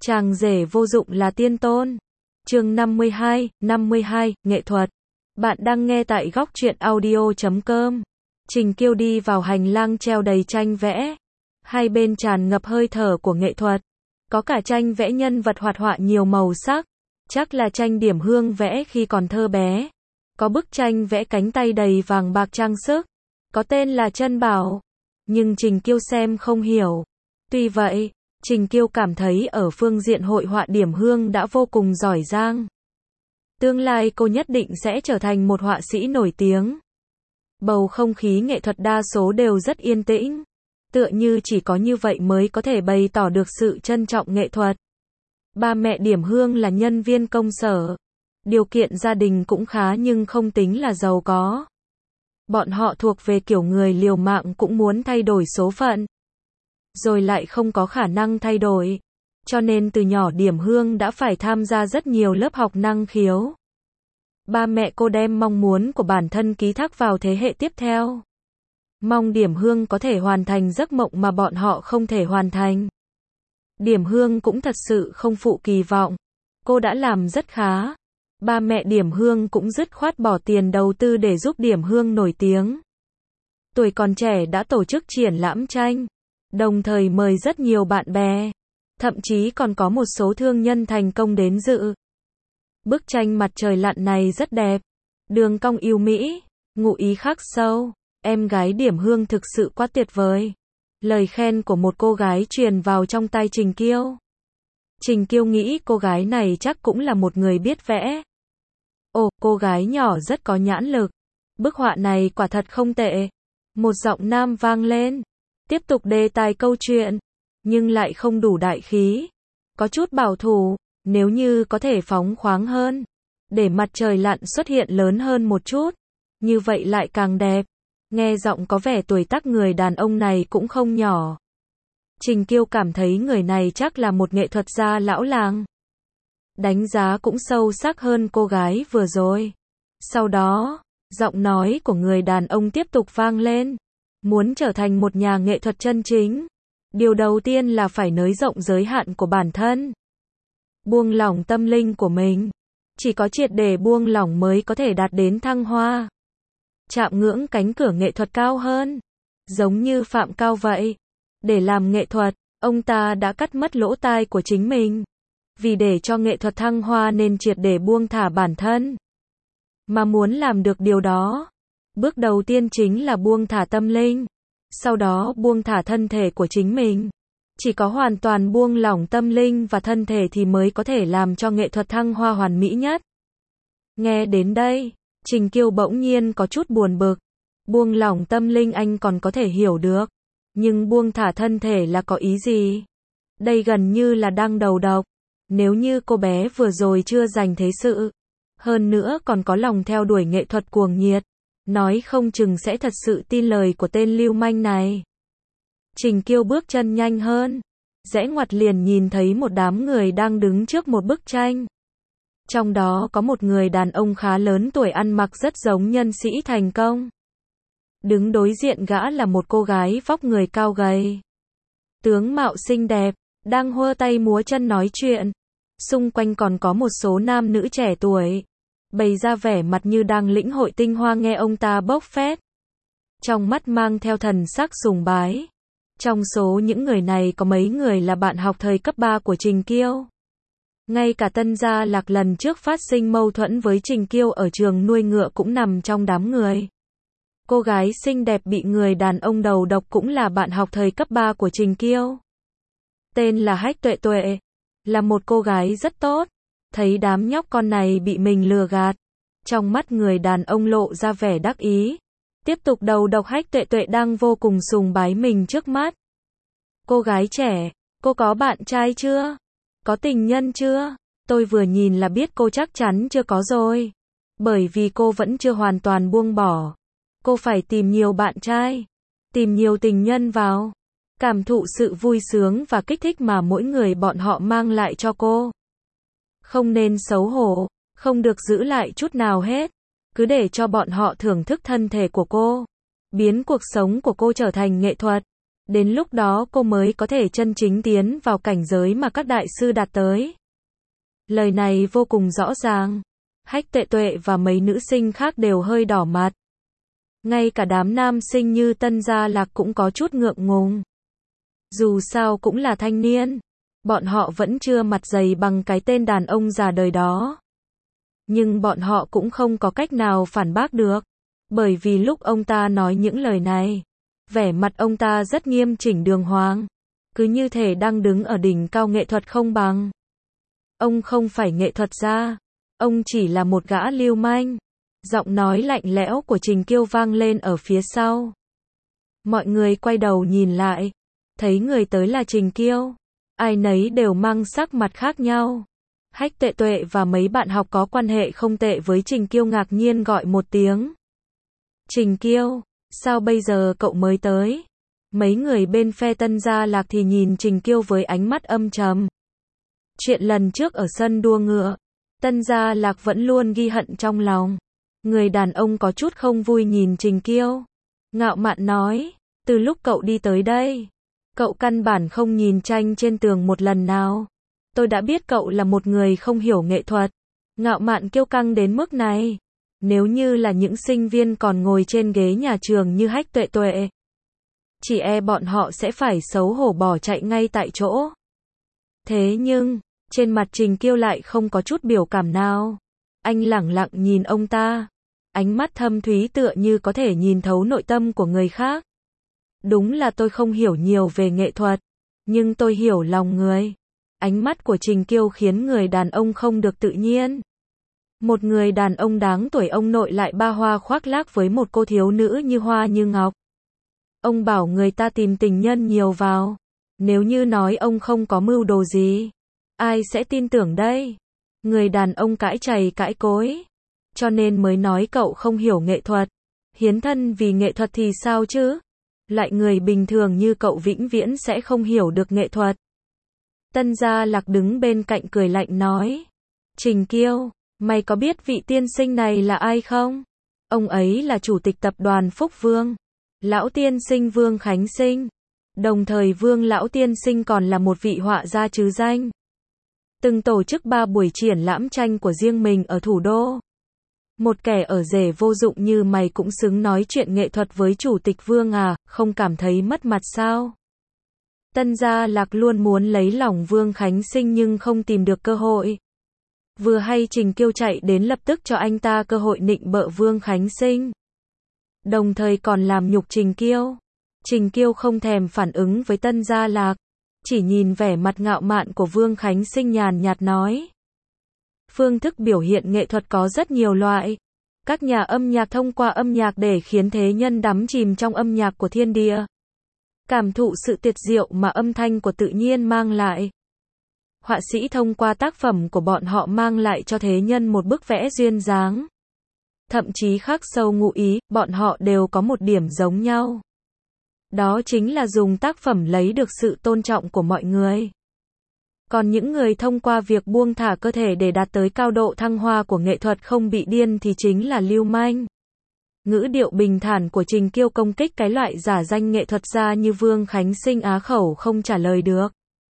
Chàng rể vô dụng là tiên tôn. Chương 52, nghệ thuật. Bạn đang nghe tại góc truyện audio.com. Trình Kiêu đi vào hành lang treo đầy tranh vẽ. Hai bên tràn ngập hơi thở của nghệ thuật. Có cả tranh vẽ nhân vật hoạt họa nhiều màu sắc. Chắc là tranh Điểm Hương vẽ khi còn thơ bé. Có bức tranh vẽ cánh tay đầy vàng bạc trang sức. Có tên là Trân Bảo. Nhưng Trình Kiêu xem không hiểu. Tuy vậy, Trình Kiêu cảm thấy ở phương diện hội họa Điểm Hương đã vô cùng giỏi giang. Tương lai cô nhất định sẽ trở thành một họa sĩ nổi tiếng. Bầu không khí nghệ thuật đa số đều rất yên tĩnh. Tựa như chỉ có như vậy mới có thể bày tỏ được sự trân trọng nghệ thuật. Ba mẹ Điểm Hương là nhân viên công sở. Điều kiện gia đình cũng khá nhưng không tính là giàu có. Bọn họ thuộc về kiểu người liều mạng cũng muốn thay đổi số phận. Rồi lại không có khả năng thay đổi. Cho nên từ nhỏ Điểm Hương đã phải tham gia rất nhiều lớp học năng khiếu. Ba mẹ cô đem mong muốn của bản thân ký thác vào thế hệ tiếp theo. Mong Điểm Hương có thể hoàn thành giấc mộng mà bọn họ không thể hoàn thành. Điểm Hương cũng thật sự không phụ kỳ vọng. Cô đã làm rất khá. Ba mẹ Điểm Hương cũng dứt khoát bỏ tiền đầu tư để giúp Điểm Hương nổi tiếng. Tuổi còn trẻ đã tổ chức triển lãm tranh. Đồng thời mời rất nhiều bạn bè. Thậm chí còn có một số thương nhân thành công đến dự. Bức tranh Mặt trời lặn này rất đẹp. Đường cong yêu mỹ, ngụ ý khắc sâu. Em gái Điểm Hương thực sự quá tuyệt vời. Lời khen của một cô gái truyền vào trong tai Trình Kiêu. Trình Kiêu nghĩ cô gái này chắc cũng là một người biết vẽ. Ồ, cô gái nhỏ rất có nhãn lực. Bức họa này quả thật không tệ. Một giọng nam vang lên. Tiếp tục đề tài câu chuyện. Nhưng lại không đủ đại khí. Có chút bảo thủ. Nếu như có thể phóng khoáng hơn. Để mặt trời lặn xuất hiện lớn hơn một chút. Như vậy lại càng đẹp. Nghe giọng có vẻ tuổi tác người đàn ông này cũng không nhỏ. Trình Kiêu cảm thấy người này chắc là một nghệ thuật gia lão làng. Đánh giá cũng sâu sắc hơn cô gái vừa rồi. Sau đó, giọng nói của người đàn ông tiếp tục vang lên. Muốn trở thành một nhà nghệ thuật chân chính. Điều đầu tiên là phải nới rộng giới hạn của bản thân. Buông lỏng tâm linh của mình. Chỉ có triệt để buông lỏng mới có thể đạt đến thăng hoa. Chạm ngưỡng cánh cửa nghệ thuật cao hơn. Giống như Phạm Cao vậy. Để làm nghệ thuật, ông ta đã cắt mất lỗ tai của chính mình. Vì để cho nghệ thuật thăng hoa nên triệt để buông thả bản thân. Mà muốn làm được điều đó, bước đầu tiên chính là buông thả tâm linh. Sau đó buông thả thân thể của chính mình. Chỉ có hoàn toàn buông lỏng tâm linh và thân thể thì mới có thể làm cho nghệ thuật thăng hoa hoàn mỹ nhất. Nghe đến đây, Trình Kiêu bỗng nhiên có chút buồn bực. Buông lỏng tâm linh anh còn có thể hiểu được. Nhưng buông thả thân thể là có ý gì? Đây gần như là đang đầu độc. Nếu như cô bé vừa rồi chưa dành thế sự. Hơn nữa còn có lòng theo đuổi nghệ thuật cuồng nhiệt. Nói không chừng sẽ thật sự tin lời của tên lưu manh này. Trình Kiêu bước chân nhanh hơn. Rẽ ngoặt liền nhìn thấy một đám người đang đứng trước một bức tranh. Trong đó có một người đàn ông khá lớn tuổi ăn mặc rất giống nhân sĩ thành công. Đứng đối diện gã là một cô gái vóc người cao gầy. Tướng mạo xinh đẹp, đang hơ tay múa chân nói chuyện. Xung quanh còn có một số nam nữ trẻ tuổi. Bày ra vẻ mặt như đang lĩnh hội tinh hoa nghe ông ta bốc phét. Trong mắt mang theo thần sắc sùng bái. Trong số những người này có mấy người là bạn học thời cấp 3 của Trình Kiêu. Ngay cả Tân Gia Lạc lần trước phát sinh mâu thuẫn với Trình Kiêu ở trường nuôi ngựa cũng nằm trong đám người. Cô gái xinh đẹp bị người đàn ông đầu độc cũng là bạn học thời cấp 3 của Trình Kiêu. Tên là Hách Tuệ Tuệ. Là một cô gái rất tốt. Thấy đám nhóc con này bị mình lừa gạt. Trong mắt người đàn ông lộ ra vẻ đắc ý. Tiếp tục đầu độc Hách Tuệ Tuệ đang vô cùng sùng bái mình trước mắt. Cô gái trẻ, cô có bạn trai chưa? Có tình nhân chưa? Tôi vừa nhìn là biết cô chắc chắn chưa có rồi. Bởi vì cô vẫn chưa hoàn toàn buông bỏ. Cô phải tìm nhiều bạn trai. Tìm nhiều tình nhân vào. Cảm thụ sự vui sướng và kích thích mà mỗi người bọn họ mang lại cho cô. Không nên xấu hổ. Không được giữ lại chút nào hết. Cứ để cho bọn họ thưởng thức thân thể của cô. Biến cuộc sống của cô trở thành nghệ thuật. Đến lúc đó cô mới có thể chân chính tiến vào cảnh giới mà các đại sư đạt tới. Lời này vô cùng rõ ràng. Hách Tuệ Tuệ và mấy nữ sinh khác đều hơi đỏ mặt. Ngay cả đám nam sinh như Tân Gia Lạc cũng có chút ngượng ngùng. Dù sao cũng là thanh niên. Bọn họ vẫn chưa mặt dày bằng cái tên đàn ông già đời đó. Nhưng bọn họ cũng không có cách nào phản bác được. Bởi vì lúc ông ta nói những lời này, vẻ mặt ông ta rất nghiêm chỉnh đường hoàng. Cứ như thể đang đứng ở đỉnh cao nghệ thuật không bằng. Ông không phải nghệ thuật gia. Ông chỉ là một gã lưu manh. Giọng nói lạnh lẽo của Trình Kiêu vang lên ở phía sau. Mọi người quay đầu nhìn lại. Thấy người tới là Trình Kiêu. Ai nấy đều mang sắc mặt khác nhau. Hách Tuệ Tuệ và mấy bạn học có quan hệ không tệ với Trình Kiêu ngạc nhiên gọi một tiếng. Trình Kiêu, sao bây giờ cậu mới tới? Mấy người bên phe Tân Gia Lạc thì nhìn Trình Kiêu với ánh mắt âm trầm. Chuyện lần trước ở sân đua ngựa, Tân Gia Lạc vẫn luôn ghi hận trong lòng. Người đàn ông có chút không vui nhìn Trình Kiêu. Ngạo mạn nói, từ lúc cậu đi tới đây, cậu căn bản không nhìn tranh trên tường một lần nào. Tôi đã biết cậu là một người không hiểu nghệ thuật. Ngạo mạn kiêu căng đến mức này. Nếu như là những sinh viên còn ngồi trên ghế nhà trường như Hách Tuệ Tuệ, chỉ e bọn họ sẽ phải xấu hổ bỏ chạy ngay tại chỗ. Thế nhưng, trên mặt Trình Kiêu lại không có chút biểu cảm nào. Anh lẳng lặng nhìn ông ta. Ánh mắt thâm thúy tựa như có thể nhìn thấu nội tâm của người khác. Đúng là tôi không hiểu nhiều về nghệ thuật, nhưng tôi hiểu lòng người. Ánh mắt của Trình Kiêu khiến người đàn ông không được tự nhiên. Một người đàn ông đáng tuổi ông nội lại ba hoa khoác lác với một cô thiếu nữ như hoa như ngọc. Ông bảo người ta tìm tình nhân nhiều vào. Nếu như nói ông không có mưu đồ gì, ai sẽ tin tưởng đây? Người đàn ông cãi chày cãi cối. Cho nên mới nói cậu không hiểu nghệ thuật. Hiến thân vì nghệ thuật thì sao chứ? Lại người bình thường như cậu vĩnh viễn sẽ không hiểu được nghệ thuật. Tân Gia Lạc đứng bên cạnh cười lạnh nói. Trình Kiêu, mày có biết vị tiên sinh này là ai không? Ông ấy là chủ tịch tập đoàn Phúc Vương. Lão tiên sinh Vương Khánh Sinh. Đồng thời Vương lão tiên sinh còn là một vị họa gia chứ danh. Từng tổ chức 3 buổi triển lãm tranh của riêng mình ở thủ đô. Một kẻ ở rể vô dụng như mày cũng xứng nói chuyện nghệ thuật với chủ tịch Vương à, không cảm thấy mất mặt sao? Tân Gia Lạc luôn muốn lấy lòng Vương Khánh Sinh nhưng không tìm được cơ hội. Vừa hay Trình Kiêu chạy đến lập tức cho anh ta cơ hội nịnh bợ Vương Khánh Sinh. Đồng thời còn làm nhục Trình Kiêu. Trình Kiêu không thèm phản ứng với Tân Gia Lạc. Chỉ nhìn vẻ mặt ngạo mạn của Vương Khánh Sinh nhàn nhạt nói. Phương thức biểu hiện nghệ thuật có rất nhiều loại. Các nhà âm nhạc thông qua âm nhạc để khiến thế nhân đắm chìm trong âm nhạc của thiên địa. Cảm thụ sự tuyệt diệu mà âm thanh của tự nhiên mang lại. Họa sĩ thông qua tác phẩm của bọn họ mang lại cho thế nhân một bức vẽ duyên dáng. Thậm chí khắc sâu ngụ ý, bọn họ đều có một điểm giống nhau. Đó chính là dùng tác phẩm lấy được sự tôn trọng của mọi người. Còn những người thông qua việc buông thả cơ thể để đạt tới cao độ thăng hoa của nghệ thuật không bị điên thì chính là lưu manh. Ngữ điệu bình thản của Trình Kiêu công kích cái loại giả danh nghệ thuật gia như Vương Khánh Sinh á khẩu không trả lời được.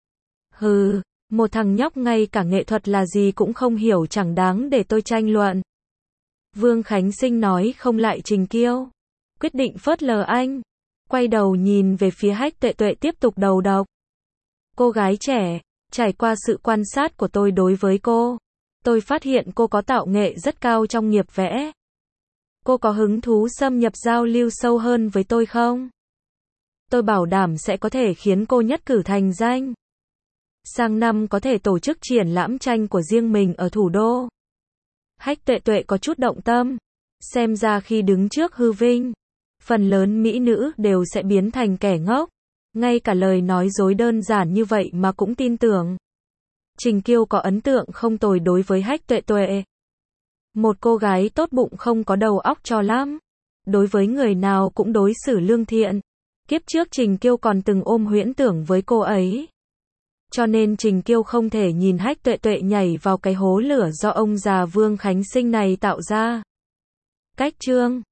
Hừ, một thằng nhóc ngay cả nghệ thuật là gì cũng không hiểu chẳng đáng để tôi tranh luận. Vương Khánh Sinh nói không lại Trình Kiêu. Quyết định phớt lờ anh. Quay đầu nhìn về phía Hách Tuệ Tuệ tiếp tục đầu độc. Cô gái trẻ, trải qua sự quan sát của tôi đối với cô, tôi phát hiện cô có tạo nghệ rất cao trong nghiệp vẽ. Cô có hứng thú xâm nhập giao lưu sâu hơn với tôi không? Tôi bảo đảm sẽ có thể khiến cô nhất cử thành danh. Sang năm có thể tổ chức triển lãm tranh của riêng mình ở thủ đô. Hách Tuệ Tuệ có chút động tâm. Xem ra khi đứng trước hư vinh, phần lớn mỹ nữ đều sẽ biến thành kẻ ngốc. Ngay cả lời nói dối đơn giản như vậy mà cũng tin tưởng. Trình Kiêu có ấn tượng không tồi đối với Hách Tuệ Tuệ. Một cô gái tốt bụng không có đầu óc cho lắm. Đối với người nào cũng đối xử lương thiện. Kiếp trước Trình Kiêu còn từng ôm huyễn tưởng với cô ấy. Cho nên Trình Kiêu không thể nhìn Hách Tuệ Tuệ nhảy vào cái hố lửa do ông già Vương Khánh Sinh này tạo ra. Cách chương